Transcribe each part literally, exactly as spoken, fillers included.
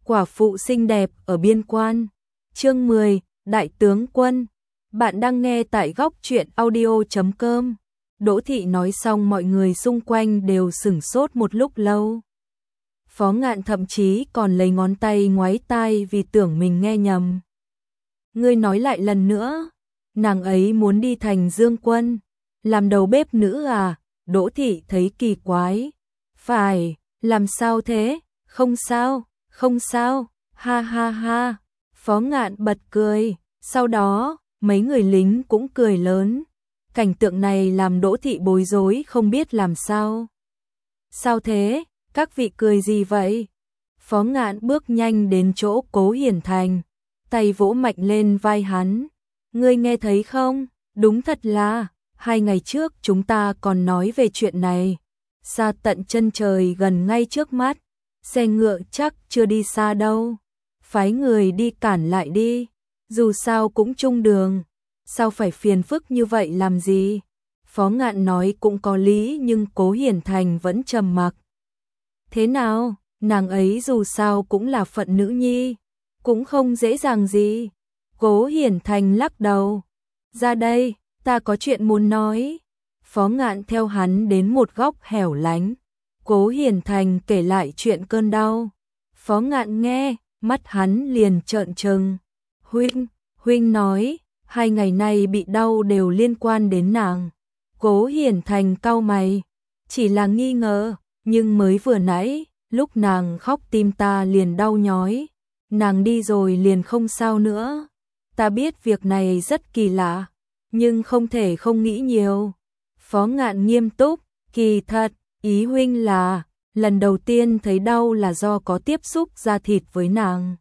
Quả phụ xinh đẹp ở biên quan. Chương mười, Đại tướng quân. Bạn đang nghe tại góc truyện audio chấm com. Đỗ Thị nói xong mọi người xung quanh đều sửng sốt một lúc lâu. Phó Ngạn thậm chí còn lấy ngón tay ngoáy tai vì tưởng mình nghe nhầm. Ngươi nói lại lần nữa, nàng ấy muốn đi thành Dương quân, làm đầu bếp nữ à? Đỗ Thị thấy kỳ quái. Phải, làm sao thế? Không sao, không sao, ha ha ha. Phó Ngạn bật cười, sau đó, mấy người lính cũng cười lớn. Cảnh tượng này làm Đỗ Thị bối rối không biết làm sao. Sao thế? Các vị cười gì vậy? Phó Ngạn bước nhanh đến chỗ Cố Hiển Thành, tay vỗ mạnh lên vai hắn. Ngươi nghe thấy không? Đúng thật là, hai ngày trước chúng ta còn nói về chuyện này. Xa tận chân trời gần ngay trước mắt, xe ngựa chắc chưa đi xa đâu. Phái người đi cản lại đi, dù sao cũng chung đường. Sao phải phiền phức như vậy làm gì? Phó Ngạn nói cũng có lý nhưng Cố Hiển Thành vẫn trầm mặc. Thế nào, nàng ấy dù sao cũng là phận nữ nhi, cũng không dễ dàng gì. Cố Hiển Thành lắc đầu. Ra đây, ta có chuyện muốn nói. Phó Ngạn theo hắn đến một góc hẻo lánh. Cố Hiển Thành kể lại chuyện cơn đau. Phó Ngạn nghe, mắt hắn liền trợn trừng. Huynh, huynh nói, hai ngày nay bị đau đều liên quan đến nàng. Cố Hiển Thành cau mày, chỉ là nghi ngờ, nhưng mới vừa nãy, lúc nàng khóc tim ta liền đau nhói. Nàng đi rồi liền không sao nữa. Ta biết việc này rất kỳ lạ, nhưng không thể không nghĩ nhiều. Phó Ngạn nghiêm túc, kỳ thật, ý huynh là, lần đầu tiên thấy đau là do có tiếp xúc da thịt với nàng.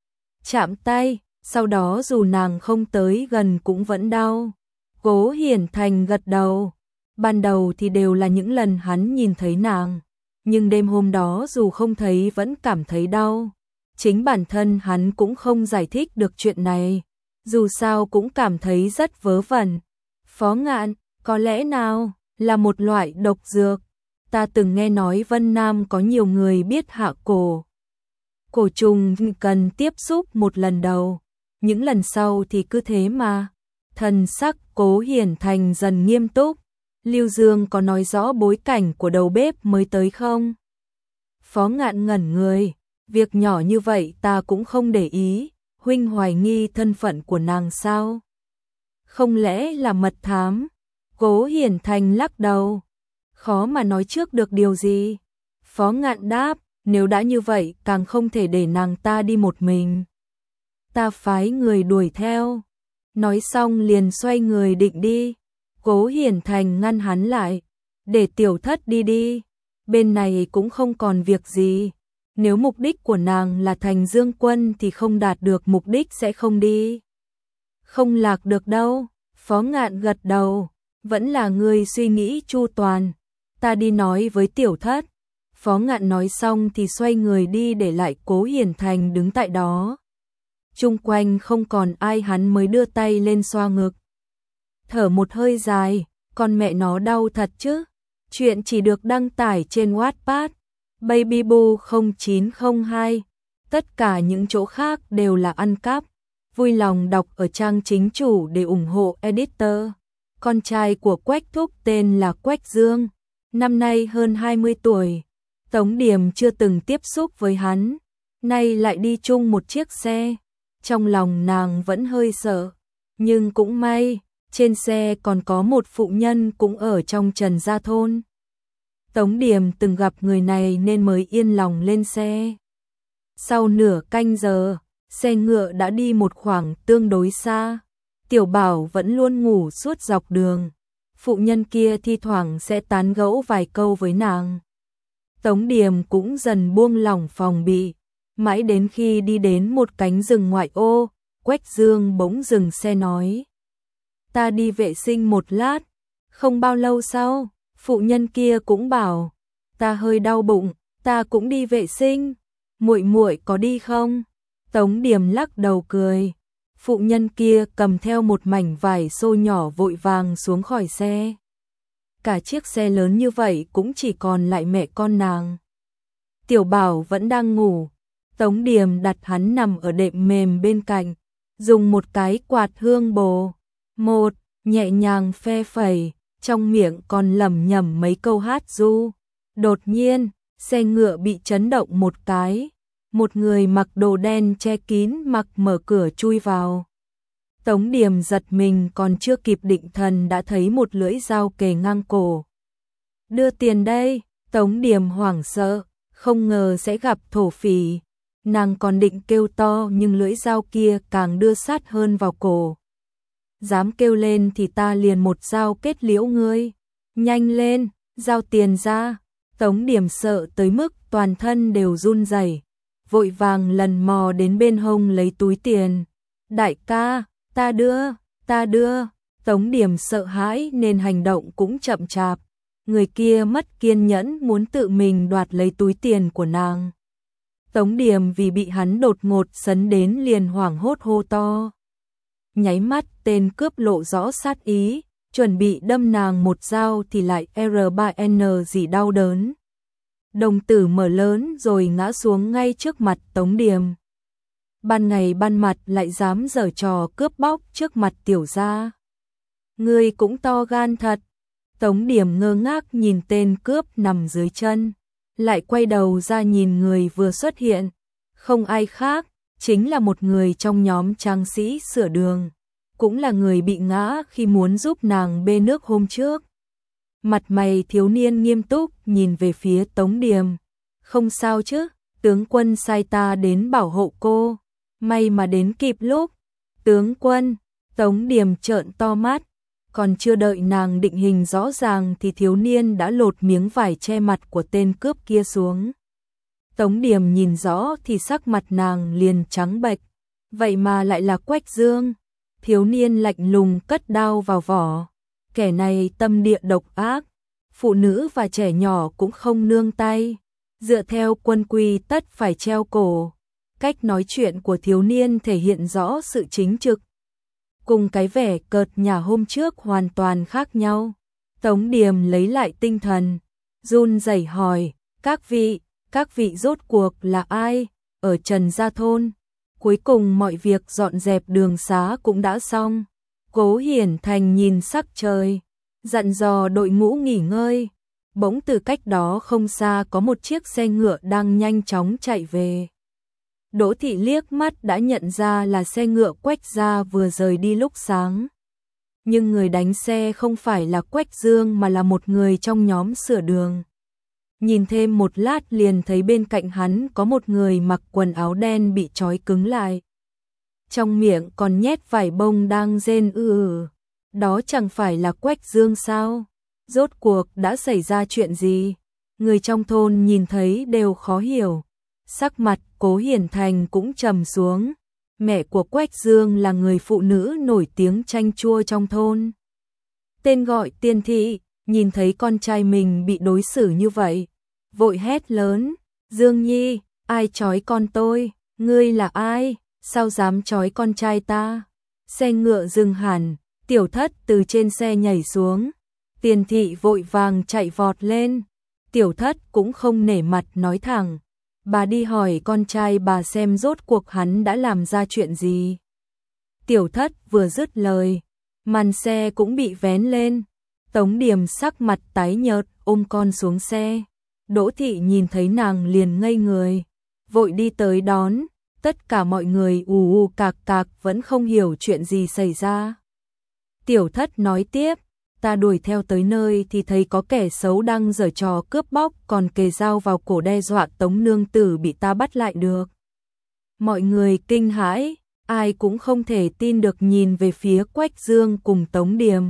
Chạm tay, sau đó dù nàng không tới gần cũng vẫn đau. Cố Hiển Thành gật đầu. Ban đầu thì đều là những lần hắn nhìn thấy nàng, nhưng đêm hôm đó dù không thấy vẫn cảm thấy đau. Chính bản thân hắn cũng không giải thích được chuyện này, dù sao cũng cảm thấy rất vớ vẩn. Phó Ngạn, có lẽ nào là một loại độc dược? Ta từng nghe nói Vân Nam có nhiều người biết hạ cổ. Cổ trùng cần tiếp xúc một lần đầu, những lần sau thì cứ thế mà. Thần sắc Cố Hiển Thành dần nghiêm túc. Lưu Dương có nói rõ bối cảnh của đầu bếp mới tới không? Phó Ngạn ngẩn người. Việc nhỏ như vậy ta cũng không để ý. Huynh hoài nghi thân phận của nàng sao? Không lẽ là mật thám? Cố Hiển Thành lắc đầu. Khó mà nói trước được điều gì. Phó Ngạn đáp, nếu đã như vậy càng không thể để nàng ta đi một mình. Ta phái người đuổi theo. Nói xong liền xoay người định đi. Cố Hiển Thành ngăn hắn lại. Để tiểu thất đi đi. Bên này cũng không còn việc gì. Nếu mục đích của nàng là thành Dương quân thì không đạt được mục đích sẽ không đi. Không lạc được đâu. Phó Ngạn gật đầu. Vẫn là người suy nghĩ chu toàn. Ta đi nói với tiểu thất. Phó Ngạn nói xong thì xoay người đi để lại Cố Hiển Thành đứng tại đó. Chung quanh không còn ai hắn mới đưa tay lên xoa ngực. Thở một hơi dài, con mẹ nó đau thật chứ. Chuyện chỉ được đăng tải trên Wattpad, Babyboo không chín không hai. Tất cả những chỗ khác đều là ăn cắp. Vui lòng đọc ở trang chính chủ để ủng hộ editor. Con trai của Quách Thúc tên là Quách Dương, năm nay hơn hai mươi tuổi. Tống Điềm chưa từng tiếp xúc với hắn, nay lại đi chung một chiếc xe. Trong lòng nàng vẫn hơi sợ, nhưng cũng may, trên xe còn có một phụ nhân cũng ở trong Trần Gia Thôn. Tống Điềm từng gặp người này nên mới yên lòng lên xe. Sau nửa canh giờ, xe ngựa đã đi một khoảng tương đối xa. Tiểu Bảo vẫn luôn ngủ suốt dọc đường. Phụ nhân kia thi thoảng sẽ tán gẫu vài câu với nàng. Tống Điềm cũng dần buông lỏng phòng bị. Mãi đến khi đi đến một cánh rừng ngoại ô, Quách Dương bỗng dừng xe nói. Ta đi vệ sinh một lát. Không bao lâu sau, phụ nhân kia cũng bảo. Ta hơi đau bụng, ta cũng đi vệ sinh. Muội muội có đi không? Tống Điềm lắc đầu cười. Phụ nhân kia cầm theo một mảnh vải xô nhỏ vội vàng xuống khỏi xe. Cả chiếc xe lớn như vậy cũng chỉ còn lại mẹ con nàng. Tiểu Bảo vẫn đang ngủ. Tống Điềm đặt hắn nằm ở đệm mềm bên cạnh, dùng một cái quạt hương bồ, một, nhẹ nhàng phe phẩy, trong miệng còn lẩm nhẩm mấy câu hát ru. Đột nhiên, xe ngựa bị chấn động một cái, một người mặc đồ đen che kín mặc mở cửa chui vào. Tống Điềm giật mình còn chưa kịp định thần đã thấy một lưỡi dao kề ngang cổ. Đưa tiền đây, Tống Điềm hoảng sợ, không ngờ sẽ gặp thổ phỉ. Nàng còn định kêu to nhưng lưỡi dao kia càng đưa sát hơn vào cổ. Dám kêu lên thì ta liền một dao kết liễu ngươi. Nhanh lên, giao tiền ra. Tống Điềm sợ tới mức toàn thân đều run rẩy, vội vàng lần mò đến bên hông lấy túi tiền. Đại ca, ta đưa, ta đưa. Tống Điềm sợ hãi nên hành động cũng chậm chạp. Người kia mất kiên nhẫn muốn tự mình đoạt lấy túi tiền của nàng. Tống Điềm vì bị hắn đột ngột sấn đến liền hoảng hốt hô to. Nháy mắt tên cướp lộ rõ sát ý, chuẩn bị đâm nàng một dao thì lại R ba N gì đau đớn. Đồng tử mở lớn rồi ngã xuống ngay trước mặt Tống Điềm. Ban ngày ban mặt lại dám giở trò cướp bóc trước mặt tiểu gia. Ngươi cũng to gan thật. Tống Điềm ngơ ngác nhìn tên cướp nằm dưới chân, lại quay đầu ra nhìn người vừa xuất hiện, không ai khác, chính là một người trong nhóm tráng sĩ sửa đường, cũng là người bị ngã khi muốn giúp nàng bê nước hôm trước. Mặt mày thiếu niên nghiêm túc nhìn về phía Tống Điềm. Không sao chứ, tướng quân sai ta đến bảo hộ cô, may mà đến kịp lúc. Tướng quân, Tống Điềm trợn to mắt, còn chưa đợi nàng định hình rõ ràng thì thiếu niên đã lột miếng vải che mặt của tên cướp kia xuống. Tống Điềm nhìn rõ thì sắc mặt nàng liền trắng bệch, vậy mà lại là Quách Dương. Thiếu niên lạnh lùng cất đao vào vỏ, kẻ này tâm địa độc ác, phụ nữ và trẻ nhỏ cũng không nương tay, dựa theo quân quy tất phải treo cổ. Cách nói chuyện của thiếu niên thể hiện rõ sự chính trực, cùng cái vẻ cợt nhả hôm trước hoàn toàn khác nhau. Tống Điềm lấy lại tinh thần, run rẩy hỏi, các vị, các vị rốt cuộc là ai, ở Trần Gia Thôn. Cuối cùng mọi việc dọn dẹp đường xá cũng đã xong. Cố Hiển Thành nhìn sắc trời, dặn dò đội ngũ nghỉ ngơi. Bỗng từ cách đó không xa có một chiếc xe ngựa đang nhanh chóng chạy về. Đỗ Thị liếc mắt đã nhận ra là xe ngựa Quách gia vừa rời đi lúc sáng. Nhưng người đánh xe không phải là Quách Dương mà là một người trong nhóm sửa đường. Nhìn thêm một lát liền thấy bên cạnh hắn có một người mặc quần áo đen bị trói cứng lại. Trong miệng còn nhét vải bông đang rên ư ử. Đó chẳng phải là Quách Dương sao? Rốt cuộc đã xảy ra chuyện gì? Người trong thôn nhìn thấy đều khó hiểu. Sắc mặt Cố Hiển Thành cũng trầm xuống. Mẹ của Quách Dương là người phụ nữ nổi tiếng chanh chua trong thôn. Tên gọi Tiên Thị, nhìn thấy con trai mình bị đối xử như vậy, vội hét lớn, Dương Nhi, ai trói con tôi, ngươi là ai, sao dám trói con trai ta? Xe ngựa dừng hẳn, Tiểu Thất từ trên xe nhảy xuống, Tiên Thị vội vàng chạy vọt lên, Tiểu Thất cũng không nể mặt nói thẳng, bà đi hỏi con trai bà xem rốt cuộc hắn đã làm ra chuyện gì. Tiểu Thất vừa dứt lời, màn xe cũng bị vén lên, Tống Điềm sắc mặt tái nhợt ôm con xuống xe. Đỗ Thị nhìn thấy nàng liền ngây người, vội đi tới đón, tất cả mọi người ù ù cạc cạc vẫn không hiểu chuyện gì xảy ra. Tiểu Thất nói tiếp, ta đuổi theo tới nơi thì thấy có kẻ xấu đang giở trò cướp bóc còn kề dao vào cổ đe dọa Tống nương tử bị ta bắt lại được. Mọi người kinh hãi, ai cũng không thể tin được nhìn về phía Quách Dương cùng Tống Điềm.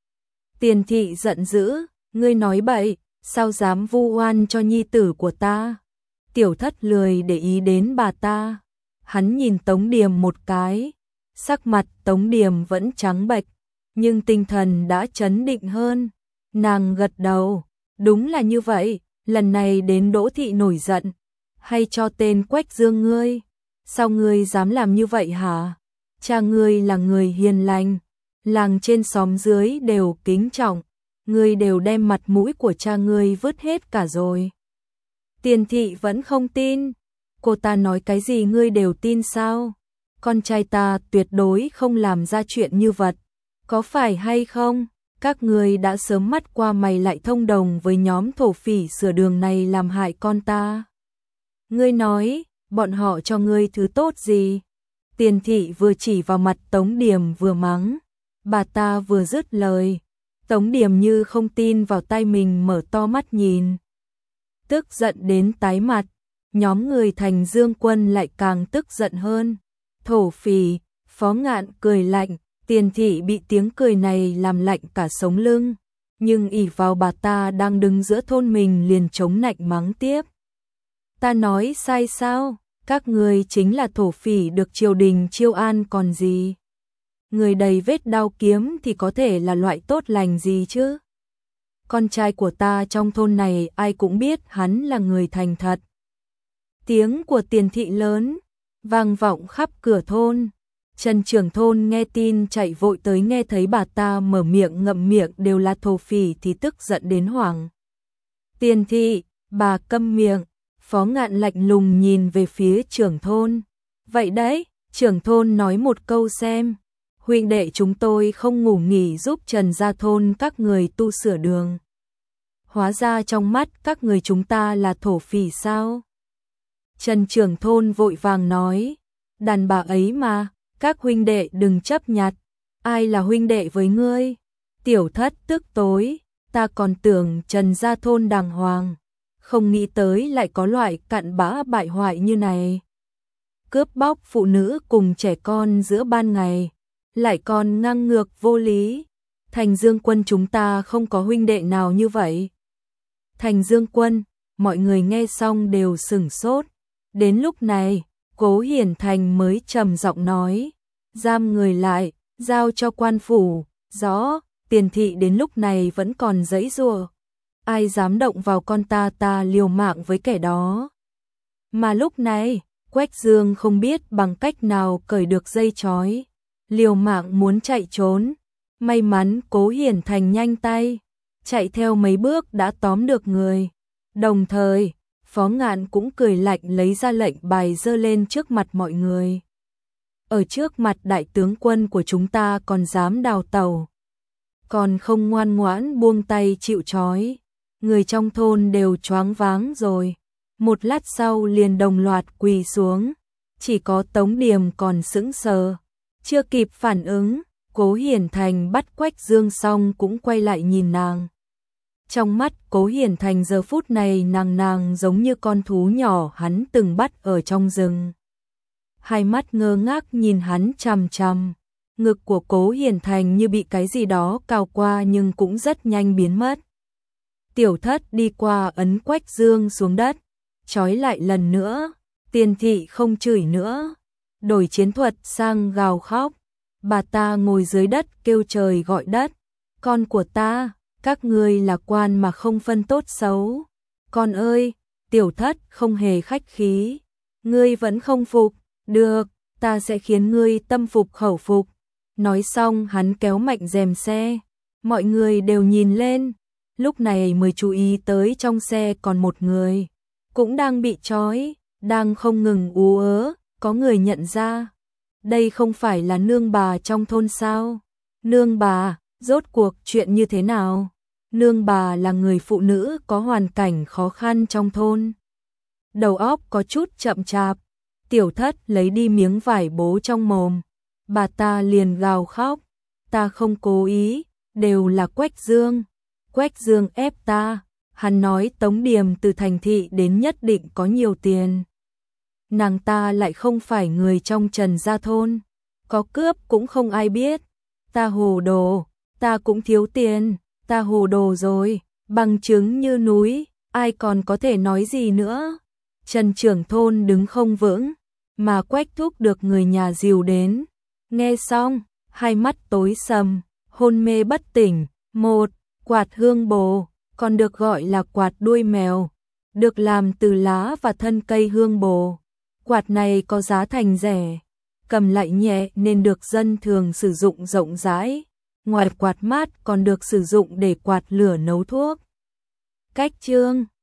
Tiền Thị giận dữ, ngươi nói bậy, sao dám vu oan cho nhi tử của ta? Tiểu Thất lười để ý đến bà ta. Hắn nhìn Tống Điềm một cái, sắc mặt Tống Điềm vẫn trắng bệch, nhưng tinh thần đã trấn định hơn. Nàng gật đầu, đúng là như vậy, lần này đến Đỗ Thị nổi giận, hay cho tên Quách Dương ngươi, sao ngươi dám làm như vậy hả? Cha ngươi là người hiền lành, làng trên xóm dưới đều kính trọng, ngươi đều đem mặt mũi của cha ngươi vứt hết cả rồi. Tiền Thị vẫn không tin, Cô ta nói cái gì ngươi đều tin sao? Con trai ta tuyệt đối không làm ra chuyện như vậy. Có phải hay không? Các ngươi đã sớm mắt qua mày lại thông đồng với nhóm thổ phỉ sửa đường này làm hại con ta. Ngươi nói, bọn họ cho ngươi thứ tốt gì? Tiền thị vừa chỉ vào mặt Tống Điềm vừa mắng. Bà ta vừa dứt lời. Tống Điềm như không tin vào tai mình mở to mắt nhìn. Tức giận đến tái mặt. Nhóm người Thành Dương Quân lại càng tức giận hơn. Thổ phỉ, Phó Ngạn cười lạnh. Tiền thị bị tiếng cười này làm lạnh cả sống lưng. Nhưng ỷ vào bà ta đang đứng giữa thôn mình liền chống nạnh mắng tiếp. Ta nói sai sao? Các người chính là thổ phỉ được triều đình chiêu an còn gì? Người đầy vết đao kiếm thì có thể là loại tốt lành gì chứ? Con trai của ta trong thôn này ai cũng biết hắn là người thành thật. Tiếng của Tiền thị lớn, vang vọng khắp cửa thôn. Trần trưởng thôn nghe tin chạy vội tới, nghe thấy bà ta mở miệng ngậm miệng đều là thổ phỉ thì tức giận đến hoảng. Tiền thị, bà câm miệng. Phó Ngạn lạnh lùng nhìn về phía trưởng thôn. Vậy đấy, trưởng thôn nói một câu xem. Huynh đệ chúng tôi không ngủ nghỉ giúp Trần gia thôn các người tu sửa đường. Hóa ra trong mắt các người chúng ta là thổ phỉ sao? Trần trưởng thôn vội vàng nói. Đàn bà ấy mà, các huynh đệ đừng chấp nhặt. Ai là huynh đệ với ngươi? Tiểu thất tức tối, ta còn tưởng Trần gia thôn đàng hoàng. Không nghĩ tới lại có loại cặn bã bại hoại như này. Cướp bóc phụ nữ cùng trẻ con giữa ban ngày, lại còn ngang ngược vô lý. Thành Dương Quân chúng ta không có huynh đệ nào như vậy. Thành Dương Quân, mọi người nghe xong đều sửng sốt. Đến lúc này, Cố Hiển Thành mới trầm giọng nói. Giam người lại, giao cho quan phủ. Rõ, Tiền thị đến lúc này vẫn còn giãy giụa. Ai dám động vào con ta, ta liều mạng với kẻ đó. Mà lúc này, Quách Dương không biết bằng cách nào cởi được dây trói, liều mạng muốn chạy trốn. May mắn Cố Hiển Thành nhanh tay, chạy theo mấy bước đã tóm được người. Đồng thời, Phó Ngạn cũng cười lạnh lấy ra lệnh bài giơ lên trước mặt mọi người. Ở trước mặt đại tướng quân của chúng ta còn dám đào tẩu, còn không ngoan ngoãn buông tay chịu trói. Người trong thôn đều choáng váng rồi. Một lát sau liền đồng loạt quỳ xuống. Chỉ có Tống Điềm còn sững sờ. Chưa kịp phản ứng, Cố Hiển Thành bắt Quách Dương xong cũng quay lại nhìn nàng. Trong mắt Cố Hiển Thành giờ phút này nàng nàng giống như con thú nhỏ hắn từng bắt ở trong rừng. Hai mắt ngơ ngác nhìn hắn chằm chằm. Ngực của Cố Hiển Thành như bị cái gì đó cào qua nhưng cũng rất nhanh biến mất. Tiểu thất đi qua ấn Quách Dương xuống đất, trói lại lần nữa. Tiền thị không chửi nữa, đổi chiến thuật sang gào khóc. Bà ta ngồi dưới đất kêu trời gọi đất. Con của ta, các ngươi là quan mà không phân tốt xấu. Con ơi, tiểu thất không hề khách khí. Ngươi vẫn không phục, được, ta sẽ khiến ngươi tâm phục khẩu phục. Nói xong hắn kéo mạnh rèm xe, mọi người đều nhìn lên. Lúc này mới chú ý tới trong xe còn một người, cũng đang bị trói, đang không ngừng ú ớ. Có người nhận ra, đây không phải là nương bà trong thôn sao? Nương bà, rốt cuộc chuyện như thế nào? Nương bà là người phụ nữ có hoàn cảnh khó khăn trong thôn. Đầu óc có chút chậm chạp, tiểu thất lấy đi miếng vải bố trong mồm. Bà ta liền gào khóc, ta không cố ý, đều là Quách Dương. Quách Dương ép ta, hắn nói Tống Điềm từ thành thị đến nhất định có nhiều tiền. Nàng ta lại không phải người trong Trần gia thôn, có cướp cũng không ai biết. Ta hồ đồ, ta cũng thiếu tiền, ta hồ đồ rồi, bằng chứng như núi, ai còn có thể nói gì nữa. Trần trưởng thôn đứng không vững, mà Quách thúc được người nhà dìu đến. Nghe xong, hai mắt tối sầm, hôn mê bất tỉnh. Một, quạt hương bồ, còn được gọi là quạt đuôi mèo, được làm từ lá và thân cây hương bồ. Quạt này có giá thành rẻ, cầm lại nhẹ nên được dân thường sử dụng rộng rãi. Ngoài quạt mát còn được sử dụng để quạt lửa nấu thuốc. Cách chương